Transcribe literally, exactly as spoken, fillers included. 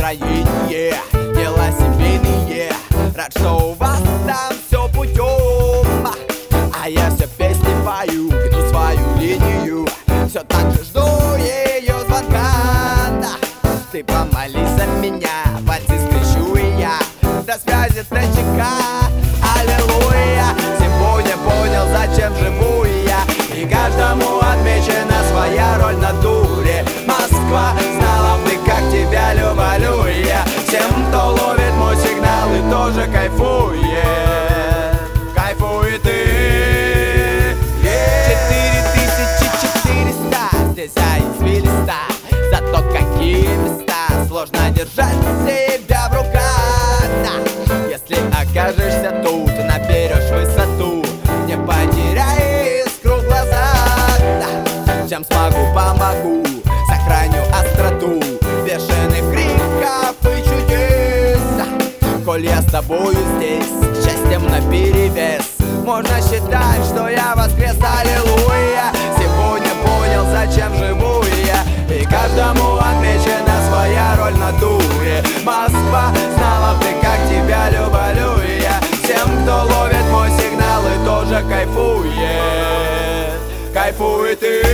настроение, дела семейные. Рад, что у вас там все путем, а я все песни пою, гну свою линию. Все так же жду ее звонка. Ты помолись за меня, пальцы скрещу и я до связи ТЧК. Аллилуйя, сегодня понял, зачем живу я, и каждому отмечена своя роль на туре. Москва, знала бы, как тебя люблю я. Всем, кто ловит мой сигнал и тоже кайфует, кайфует и четыре тысячи четыреста, здесь извилиста, зато какие места. Сложно держать себя в руках, да. Если окажешься тут, наберешь высоту, не потеряй искру в глазах, да. Чем смогу, помогу, сохраню остроту бешеных криков и чудес, да. Коль я с тобою здесь, счастьем наперевес, можно считать, что я воскрес. Аллилуйя, сегодня понял, зачем живу я, и каждому отмечена своя роль на туре. Москва, знала бы, как тебя люблю я. Всем, кто ловит мой сигнал и тоже кайфует, кайфует и